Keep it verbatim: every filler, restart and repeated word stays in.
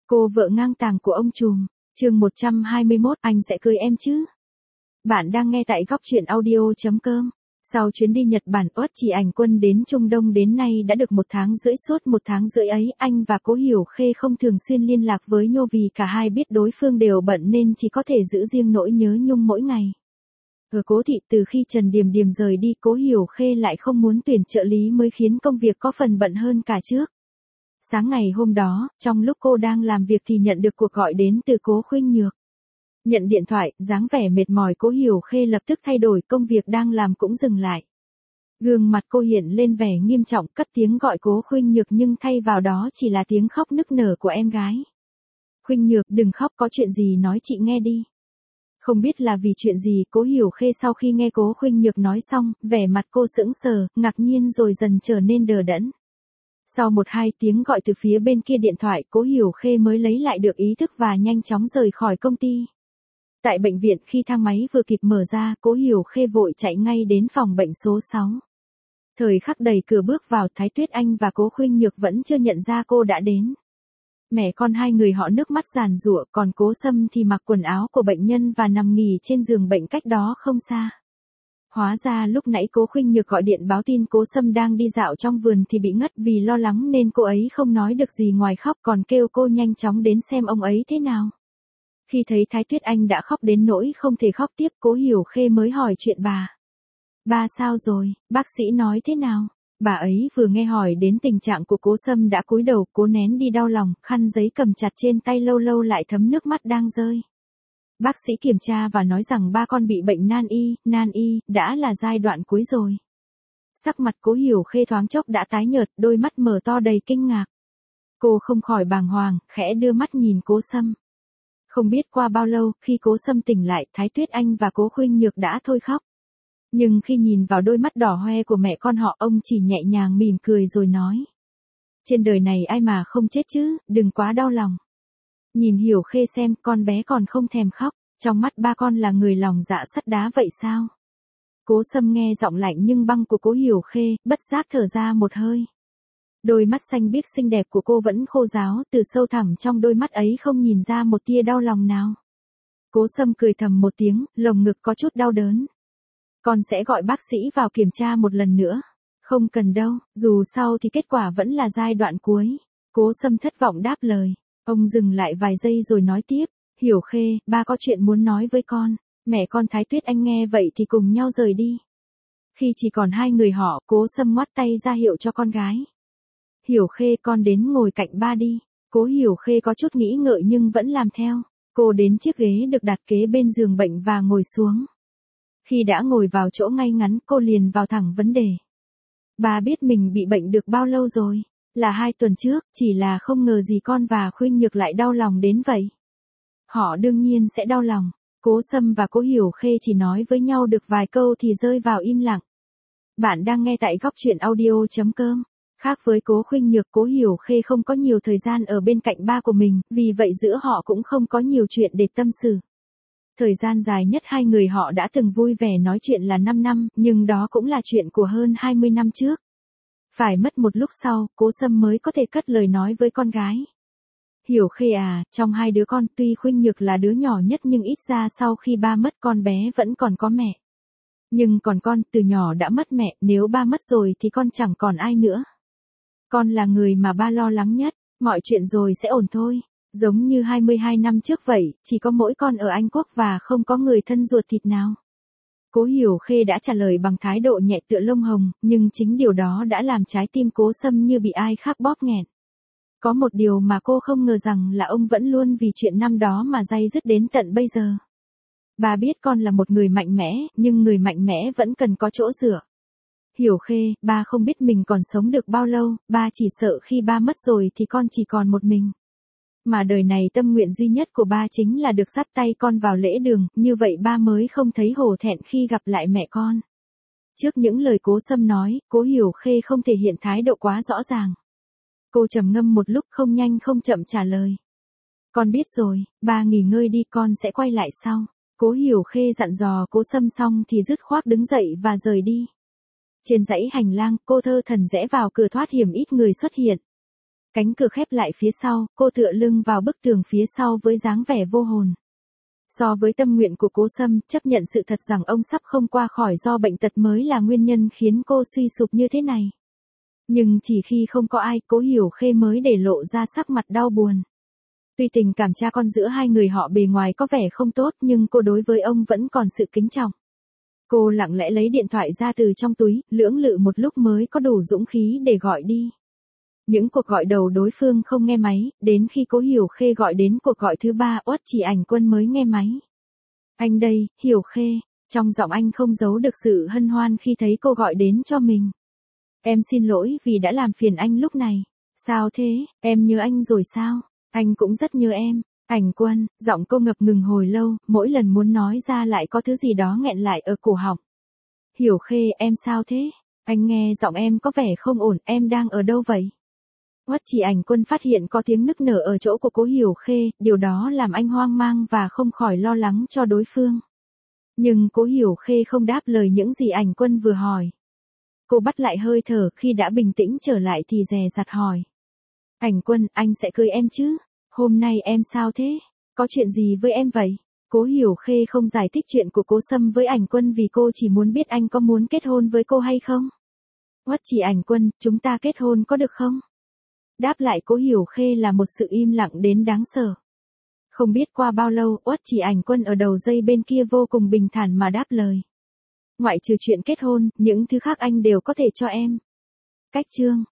Cô vợ ngang tàng của ông trùm, chương một trăm hai mươi mốt, anh sẽ cưới em chứ? Bạn đang nghe tại góc truyện audio.com. Sau chuyến đi Nhật Bản Uất Chỉ Ảnh Quân đến Trung Đông đến nay đã được một tháng rưỡi, suốt một tháng rưỡi ấy anh và Cố Hiểu Khê không thường xuyên liên lạc với nhau vì cả hai biết đối phương đều bận nên chỉ có thể giữ riêng nỗi nhớ nhung mỗi ngày. Ở Cố thị, từ khi Trần Điềm Điềm rời đi, Cố Hiểu Khê lại không muốn tuyển trợ lý mới khiến công việc có phần bận hơn cả trước. Sáng ngày hôm đó, trong lúc cô đang làm việc thì nhận được cuộc gọi đến từ Cố Khuynh Nhược. Nhận điện thoại, dáng vẻ mệt mỏi Cố Hiểu Khê lập tức thay đổi, công việc đang làm cũng dừng lại. Gương mặt cô hiện lên vẻ nghiêm trọng, cất tiếng gọi Cố Khuynh Nhược nhưng thay vào đó chỉ là tiếng khóc nức nở của em gái. Khuynh Nhược, đừng khóc, có chuyện gì nói chị nghe đi. Không biết là vì chuyện gì, Cố Hiểu Khê sau khi nghe Cố Khuynh Nhược nói xong, vẻ mặt cô sững sờ, ngạc nhiên rồi dần trở nên đờ đẫn. Sau một hai tiếng gọi từ phía bên kia điện thoại, Cố Hiểu Khê mới lấy lại được ý thức và nhanh chóng rời khỏi công ty. Tại bệnh viện, khi thang máy vừa kịp mở ra, Cố Hiểu Khê vội chạy ngay đến phòng bệnh số sáu. Thời khắc đẩy cửa bước vào, Thái Tuyết Anh và Cố Khuynh Nhược vẫn chưa nhận ra cô đã đến. Mẹ con hai người họ nước mắt giàn giụa, còn Cố Sâm thì mặc quần áo của bệnh nhân và nằm nghỉ trên giường bệnh cách đó không xa. Hóa ra lúc nãy Cố Khuynh Nhược gọi điện báo tin Cố Sâm đang đi dạo trong vườn thì bị ngất, vì lo lắng nên cô ấy không nói được gì ngoài khóc, còn kêu cô nhanh chóng đến xem ông ấy thế nào. Khi thấy Thái Tuyết Anh đã khóc đến nỗi không thể khóc tiếp, Cố Hiểu Khê mới hỏi chuyện bà. Ba sao rồi, bác sĩ nói thế nào? Bà ấy vừa nghe hỏi đến tình trạng của Cố Sâm đã cúi đầu, cố nén đi đau lòng, khăn giấy cầm chặt trên tay lâu lâu lại thấm nước mắt đang rơi. Bác sĩ kiểm tra và nói rằng ba con bị bệnh nan y, nan y, đã là giai đoạn cuối rồi. Sắc mặt Cố Hiểu Khê thoáng chốc đã tái nhợt, đôi mắt mở to đầy kinh ngạc. Cô không khỏi bàng hoàng, khẽ đưa mắt nhìn Cố Sâm. Không biết qua bao lâu, khi Cố Sâm tỉnh lại, Thái Tuyết Anh và Cố Khuynh Nhược đã thôi khóc. Nhưng khi nhìn vào đôi mắt đỏ hoe của mẹ con họ, ông chỉ nhẹ nhàng mỉm cười rồi nói. Trên đời này ai mà không chết chứ, đừng quá đau lòng. Nhìn Hiểu Khê xem, con bé còn không thèm khóc, trong mắt ba con là người lòng dạ sắt đá vậy sao? Cố Sâm nghe giọng lạnh nhưng băng của Cố Hiểu Khê, bất giác thở ra một hơi. Đôi mắt xanh biếc xinh đẹp của cô vẫn khô ráo, từ sâu thẳm trong đôi mắt ấy không nhìn ra một tia đau lòng nào. Cố Sâm cười thầm một tiếng, lồng ngực có chút đau đớn. Con sẽ gọi bác sĩ vào kiểm tra một lần nữa. Không cần đâu, dù sao thì kết quả vẫn là giai đoạn cuối. Cố Sâm thất vọng đáp lời. Ông dừng lại vài giây rồi nói tiếp. Hiểu Khê, ba có chuyện muốn nói với con. Mẹ con Thái Tuyết Anh nghe vậy thì cùng nhau rời đi. Khi chỉ còn hai người họ, Cố Sâm ngoắt tay ra hiệu cho con gái. Hiểu Khê, con đến ngồi cạnh ba đi. Cố Hiểu Khê có chút nghĩ ngợi nhưng vẫn làm theo. Cô đến chiếc ghế được đặt kế bên giường bệnh và ngồi xuống. Khi đã ngồi vào chỗ ngay ngắn, cô liền vào thẳng vấn đề. Ba biết mình bị bệnh được bao lâu rồi? Là hai tuần trước, chỉ là không ngờ gì con và Khuynh Nhược lại đau lòng đến vậy. Họ đương nhiên sẽ đau lòng. Cố Sâm và Cố Hiểu Khê chỉ nói với nhau được vài câu thì rơi vào im lặng. Bạn đang nghe tại góc truyện audio.com. Khác với Cố Khuynh Nhược, Cố Hiểu Khê không có nhiều thời gian ở bên cạnh ba của mình, vì vậy giữa họ cũng không có nhiều chuyện để tâm sự. Thời gian dài nhất hai người họ đã từng vui vẻ nói chuyện là năm năm, nhưng đó cũng là chuyện của hơn hai mươi năm trước. Phải mất một lúc sau, Cố Sâm mới có thể cất lời nói với con gái. Hiểu Khê à, trong hai đứa con, tuy Khuynh Nhược là đứa nhỏ nhất nhưng ít ra sau khi ba mất con bé vẫn còn có mẹ. Nhưng còn con, từ nhỏ đã mất mẹ, nếu ba mất rồi thì con chẳng còn ai nữa. Con là người mà ba lo lắng nhất, mọi chuyện rồi sẽ ổn thôi. Giống như hai mươi hai năm trước vậy, chỉ có mỗi con ở Anh Quốc và không có người thân ruột thịt nào. Cố Hiểu Khê đã trả lời bằng thái độ nhẹ tựa lông hồng, nhưng chính điều đó đã làm trái tim Cố Sâm như bị ai khác bóp nghẹn. Có một điều mà cô không ngờ rằng là ông vẫn luôn vì chuyện năm đó mà day dứt đến tận bây giờ. Bà biết con là một người mạnh mẽ, nhưng người mạnh mẽ vẫn cần có chỗ dựa. Hiểu Khê, ba không biết mình còn sống được bao lâu, ba chỉ sợ khi ba mất rồi thì con chỉ còn một mình. Mà đời này tâm nguyện duy nhất của ba chính là được dắt tay con vào lễ đường, như vậy ba mới không thấy hổ thẹn khi gặp lại mẹ con. Trước những lời Cố Sâm nói, Cố Hiểu Khê không thể hiện thái độ quá rõ ràng. Cô trầm ngâm một lúc, không nhanh không chậm trả lời. Con biết rồi, ba nghỉ ngơi đi, con sẽ quay lại sau. Cố Hiểu Khê dặn dò Cố Sâm xong thì dứt khoát đứng dậy và rời đi. Trên dãy hành lang, cô thơ thần rẽ vào cửa thoát hiểm ít người xuất hiện. Cánh cửa khép lại phía sau, cô tựa lưng vào bức tường phía sau với dáng vẻ vô hồn. So với tâm nguyện của Cố Sâm, chấp nhận sự thật rằng ông sắp không qua khỏi do bệnh tật mới là nguyên nhân khiến cô suy sụp như thế này. Nhưng chỉ khi không có ai, Cố Hiểu Khê mới để lộ ra sắc mặt đau buồn. Tuy tình cảm cha con giữa hai người họ bề ngoài có vẻ không tốt nhưng cô đối với ông vẫn còn sự kính trọng. Cô lặng lẽ lấy điện thoại ra từ trong túi, lưỡng lự một lúc mới có đủ dũng khí để gọi đi. Những cuộc gọi đầu đối phương không nghe máy, đến khi Cố Hiểu Khê gọi đến cuộc gọi thứ ba, Uất Chỉ Ảnh Quân mới nghe máy. Anh đây, Hiểu Khê, trong giọng anh không giấu được sự hân hoan khi thấy cô gọi đến cho mình. Em xin lỗi vì đã làm phiền anh lúc này. Sao thế, em nhớ anh rồi sao? Anh cũng rất nhớ em. Ảnh Quân, giọng cô ngập ngừng hồi lâu, mỗi lần muốn nói ra lại có thứ gì đó nghẹn lại ở cổ họng. Hiểu Khê, em sao thế? Anh nghe giọng em có vẻ không ổn, em đang ở đâu vậy? Uất Chỉ Ảnh Quân phát hiện có tiếng nức nở ở chỗ của Cố Hiểu Khê, điều đó làm anh hoang mang và không khỏi lo lắng cho đối phương. Nhưng Cố Hiểu Khê không đáp lời những gì Ảnh Quân vừa hỏi. Cô bắt lại hơi thở, khi đã bình tĩnh trở lại thì dè dặt hỏi. Ảnh Quân, anh sẽ cưới em chứ? Hôm nay em sao thế? Có chuyện gì với em vậy? Cố Hiểu Khê không giải thích chuyện của Cố Sâm với Ảnh Quân vì cô chỉ muốn biết anh có muốn kết hôn với cô hay không. Uất Chỉ Ảnh Quân, chúng ta kết hôn có được không? Đáp lại Cố Hiểu Khê là một sự im lặng đến đáng sợ. Không biết qua bao lâu, Uất Chỉ Ảnh Quân ở đầu dây bên kia vô cùng bình thản mà đáp lời. Ngoại trừ chuyện kết hôn, những thứ khác anh đều có thể cho em. Cách chương